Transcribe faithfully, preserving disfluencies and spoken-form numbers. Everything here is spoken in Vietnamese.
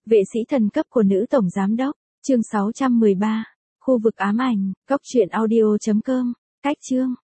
Vệ sĩ thần cấp của nữ tổng giám đốc, chương sáu trăm mười ba, khu vực ám ảnh, cốc truyện audio chấm com, cách chương.